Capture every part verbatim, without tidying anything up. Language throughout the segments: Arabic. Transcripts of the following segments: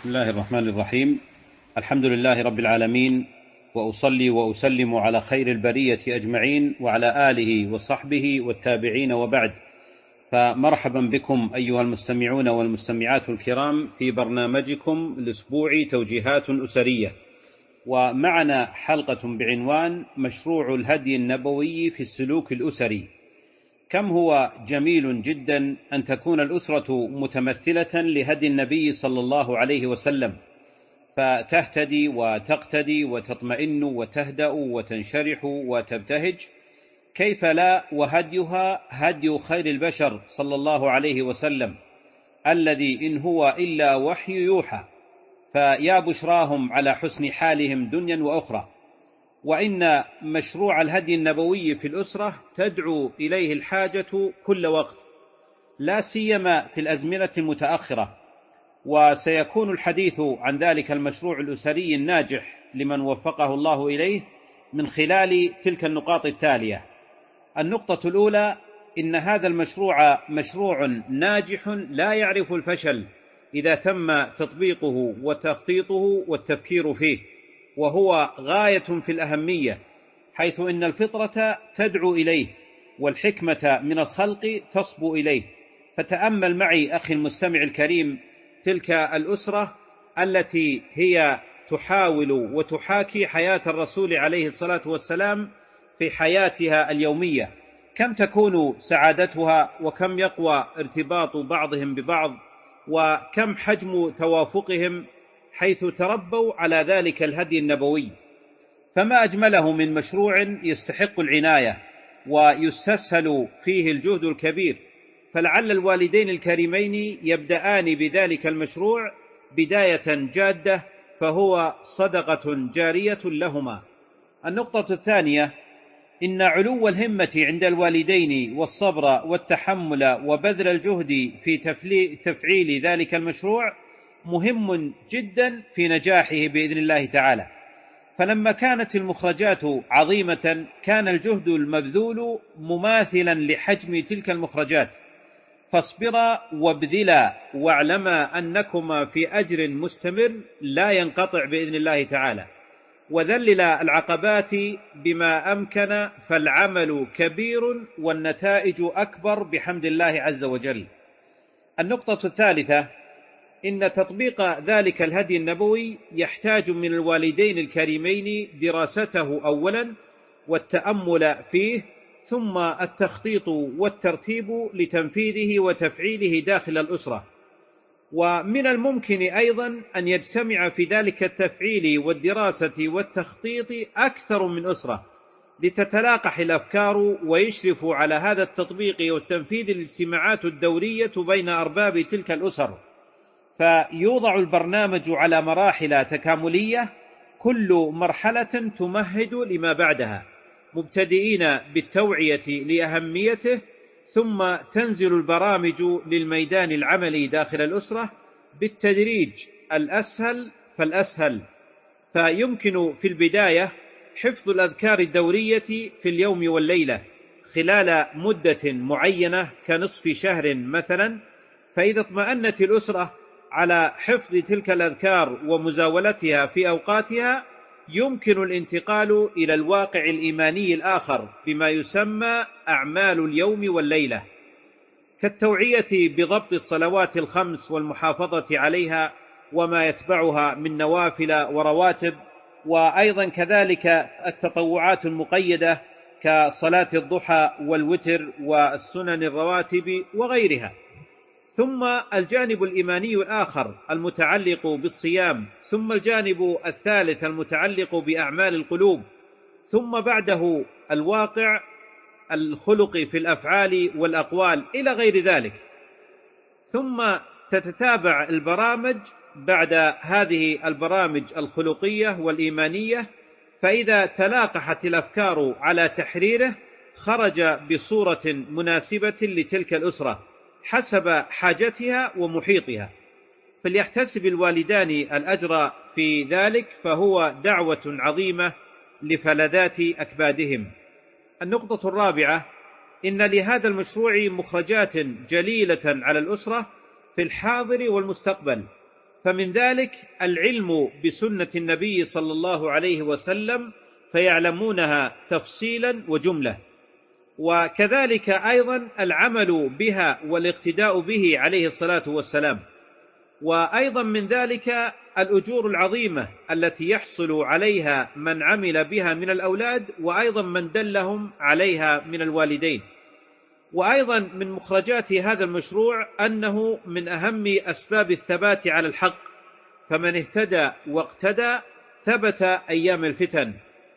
بسم الله الرحمن الرحيم. الحمد لله رب العالمين، وأصلي وأسلم على خير البرية أجمعين وعلى آله وصحبه والتابعين، وبعد. فمرحبا بكم أيها المستمعون والمستمعات الكرام في برنامجكم الأسبوعي توجيهات أسرية، ومعنا حلقة بعنوان مشروع الهدي النبوي في السلوك الأسري. كم هو جميل جدا أن تكون الأسرة متمثلة لهدي النبي صلى الله عليه وسلم، فتهتدي وتقتدي وتطمئن وتهدأ وتنشرح وتبتهج. كيف لا وهديها هدي خير البشر صلى الله عليه وسلم، الذي إن هو إلا وحي يوحى، فيا بشراهم على حسن حالهم دنيا وأخرى. وإن مشروع الهدي النبوي في الأسرة تدعو إليه الحاجة كل وقت، لا سيما في الأزمنة المتأخرة. وسيكون الحديث عن ذلك المشروع الأسري الناجح لمن وفقه الله إليه من خلال تلك النقاط التالية. النقطة الأولى: إن هذا المشروع مشروع ناجح لا يعرف الفشل إذا تم تطبيقه وتخطيطه والتفكير فيه، وهو غاية في الأهمية، حيث إن الفطرة تدعو إليه والحكمة من الخلق تصبو إليه. فتأمل معي أخي المستمع الكريم تلك الأسرة التي هي تحاول وتحاكي حياة الرسول عليه الصلاة والسلام في حياتها اليومية، كم تكون سعادتها، وكم يقوى ارتباط بعضهم ببعض، وكم حجم توافقهم حيث تربوا على ذلك الهدي النبوي. فما أجمله من مشروع يستحق العناية ويستسهل فيه الجهد الكبير. فلعل الوالدين الكريمين يبدأان بذلك المشروع بداية جادة، فهو صدقة جارية لهما. النقطة الثانية: إن علو الهمة عند الوالدين والصبر والتحمل وبذل الجهد في تفعيل ذلك المشروع مهم جدا في نجاحه بإذن الله تعالى. فلما كانت المخرجات عظيمة كان الجهد المبذول مماثلا لحجم تلك المخرجات. فاصبرا وابذلا واعلما أنكما في أجر مستمر لا ينقطع بإذن الله تعالى، وذللا العقبات بما أمكن، فالعمل كبير والنتائج أكبر بحمد الله عز وجل. النقطة الثالثة: إن تطبيق ذلك الهدي النبوي يحتاج من الوالدين الكريمين دراسته أولا، والتأمل فيه، ثم التخطيط والترتيب لتنفيذه وتفعيله داخل الأسرة. ومن الممكن أيضا أن يجتمع في ذلك التفعيل والدراسة والتخطيط أكثر من أسرة، لتتلاقح الأفكار ويشرف على هذا التطبيق والتنفيذ الاجتماعات الدورية بين أرباب تلك الأسر. فيوضع البرنامج على مراحل تكاملية، كل مرحلة تمهد لما بعدها، مبتدئين بالتوعية لأهميته، ثم تنزل البرامج للميدان العملي داخل الأسرة بالتدريج، الأسهل فالأسهل. فيمكن في البداية حفظ الأذكار الدورية في اليوم والليلة خلال مدة معينة كنصف شهر مثلا. فإذا اطمأنت الأسرة على حفظ تلك الأذكار ومزاولتها في أوقاتها، يمكن الانتقال إلى الواقع الإيماني الآخر بما يسمى أعمال اليوم والليلة، كالتوعية بضبط الصلوات الخمس والمحافظة عليها وما يتبعها من نوافل ورواتب، وأيضا كذلك التطوعات المقيدة كصلاة الضحى والوتر والسنن الرواتب وغيرها. ثم الجانب الإيماني الآخر المتعلق بالصيام، ثم الجانب الثالث المتعلق بأعمال القلوب، ثم بعده الواقع الخلقي في الأفعال والأقوال إلى غير ذلك. ثم تتتابع البرامج بعد هذه البرامج الخلقية والإيمانية، فإذا تلاقحت الأفكار على تحريره خرج بصورة مناسبة لتلك الأسرة حسب حاجتها ومحيطها. فليحتسب الوالدان الأجر في ذلك، فهو دعوة عظيمة لفلذات أكبادهم. النقطة الرابعة: إن لهذا المشروع مخرجات جليلة على الأسرة في الحاضر والمستقبل. فمن ذلك العلم بسنة النبي صلى الله عليه وسلم فيعلمونها تفصيلا وجملة، وكذلك أيضا العمل بها والاقتداء به عليه الصلاة والسلام، وأيضا من ذلك الأجور العظيمة التي يحصل عليها من عمل بها من الأولاد، وأيضا من دلهم عليها من الوالدين. وأيضا من مخرجات هذا المشروع أنه من أهم أسباب الثبات على الحق، فمن اهتدى واقتدى ثبت أيام الفتن.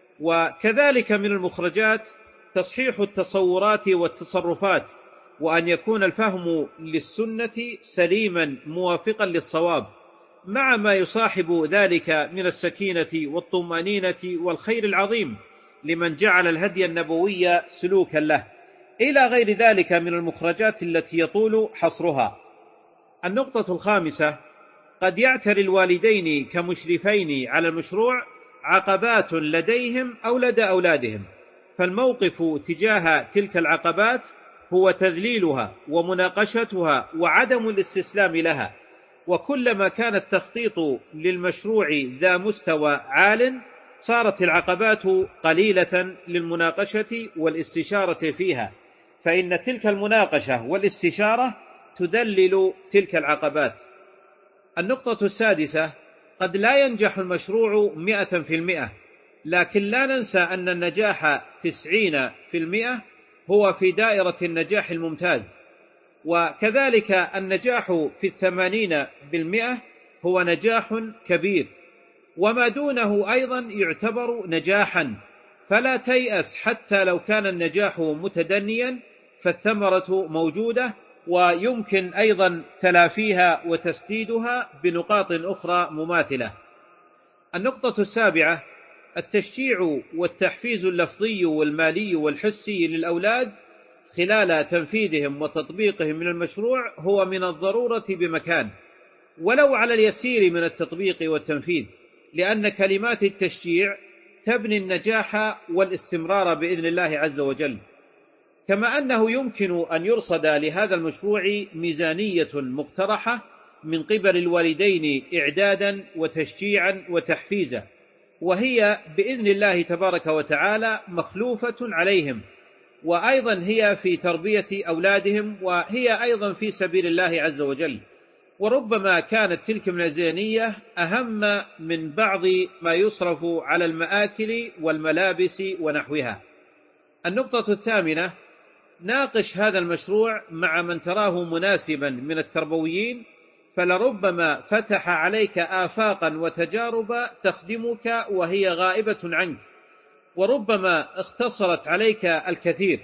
وكذلك من المخرجات تصحيح التصورات والتصرفات، وأن يكون الفهم للسنة سليما موافقا للصواب، مع ما يصاحب ذلك من السكينة والطمأنينة والخير العظيم لمن جعل الهدي النبوي سلوكا له، إلى غير ذلك من المخرجات التي يطول حصرها. النقطة الخامسة: قد يعتري الوالدين كمشرفين على المشروع عقبات لديهم أو لدى أولادهم، فالموقف تجاه تلك العقبات هو تذليلها ومناقشتها وعدم الاستسلام لها. وكلما كان التخطيط للمشروع ذا مستوى عال صارت العقبات قليلة للمناقشة والاستشارة فيها، فإن تلك المناقشة والاستشارة تذلل تلك العقبات. النقطة السادسة: قد لا ينجح المشروع مئة في المئة، لكن لا ننسى أن النجاح تسعين في المئة هو في دائرة النجاح الممتاز، وكذلك النجاح في الثمانين بالمئة هو نجاح كبير، وما دونه أيضا يعتبر نجاحا. فلا تيأس حتى لو كان النجاح متدنيا، فالثمرة موجودة، ويمكن أيضا تلافيها وتسديدها بنقاط أخرى مماثلة. النقطة السابعة: التشجيع والتحفيز اللفظي والمالي والحسي للأولاد خلال تنفيذهم وتطبيقهم من المشروع هو من الضرورة بمكان، ولو على اليسير من التطبيق والتنفيذ، لأن كلمات التشجيع تبني النجاح والاستمرار بإذن الله عز وجل. كما أنه يمكن أن يرصد لهذا المشروع ميزانية مقترحة من قبل الوالدين إعدادا وتشجيعا وتحفيزا، وهي بإذن الله تبارك وتعالى مخلوفة عليهم، وأيضا هي في تربية أولادهم، وهي أيضا في سبيل الله عز وجل. وربما كانت تلك الميزانية أهم من بعض ما يصرف على المآكل والملابس ونحوها. النقطة الثامنة: ناقش هذا المشروع مع من تراه مناسبا من التربويين، فلربما فتح عليك آفاقا وتجارب تخدمك وهي غائبة عنك، وربما اختصرت عليك الكثير.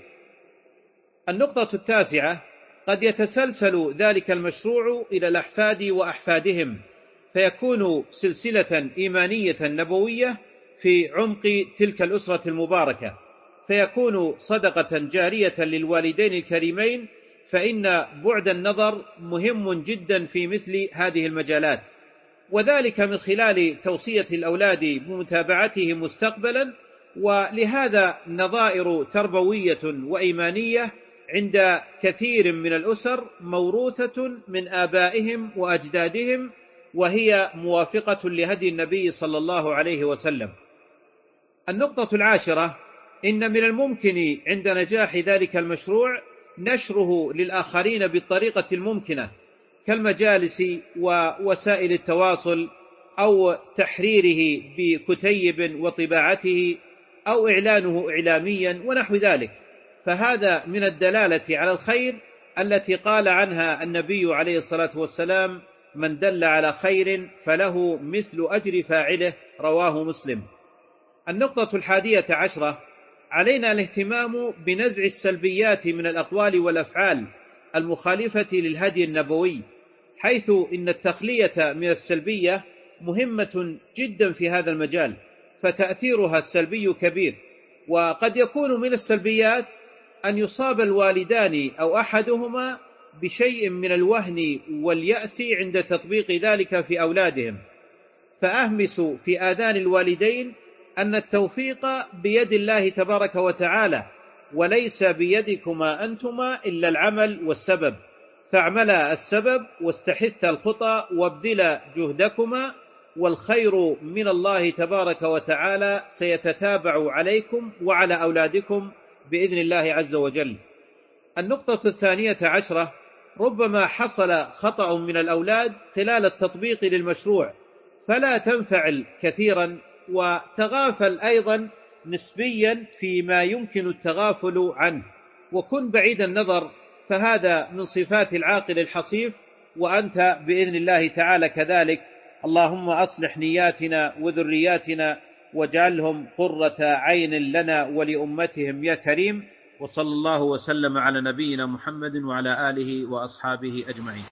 النقطة التاسعة: قد يتسلسل ذلك المشروع إلى الأحفاد وأحفادهم، فيكون سلسلة إيمانية نبوية في عمق تلك الأسرة المباركة، فيكون صدقة جارية للوالدين الكريمين، فإن بعد النظر مهم جدا في مثل هذه المجالات، وذلك من خلال توصية الأولاد بمتابعته مستقبلا. ولهذا نظائر تربوية وإيمانية عند كثير من الأسر موروثة من آبائهم وأجدادهم، وهي موافقة لهدي النبي صلى الله عليه وسلم. النقطة العاشرة: إن من الممكن عند نجاح ذلك المشروع نشره للآخرين بالطريقة الممكنة، كالمجالس ووسائل التواصل، أو تحريره بكتيب وطباعته، أو إعلانه إعلاميا ونحو ذلك، فهذا من الدلالة على الخير التي قال عنها النبي عليه الصلاة والسلام: من دل على خير فله مثل أجر فاعله، رواه مسلم. النقطة الحادية عشرة: علينا الاهتمام بنزع السلبيات من الأقوال والأفعال المخالفة للهدي النبوي، حيث إن التخلية من السلبية مهمة جدا في هذا المجال، فتأثيرها السلبي كبير. وقد يكون من السلبيات أن يصاب الوالدان أو أحدهما بشيء من الوهن واليأس عند تطبيق ذلك في أولادهم، فأهمس في آذان الوالدين أن التوفيق بيد الله تبارك وتعالى، وليس بيدكما أنتما إلا العمل والسبب، فاعملا السبب واستحث الخطى وابذلا جهدكما، والخير من الله تبارك وتعالى سيتتابع عليكم وعلى أولادكم بإذن الله عز وجل. النقطة الثانية عشرة: ربما حصل خطأ من الأولاد خلال التطبيق للمشروع، فلا تنفعل كثيرا وتغافل أيضا نسبيا فيما يمكن التغافل عنه، وكن بعيد النظر، فهذا من صفات العاقل الحصيف، وأنت بإذن الله تعالى كذلك. اللهم أصلح نياتنا وذرياتنا واجعلهم قرة عين لنا ولأمتهم يا كريم. وصلى الله وسلم على نبينا محمد وعلى آله وأصحابه أجمعين.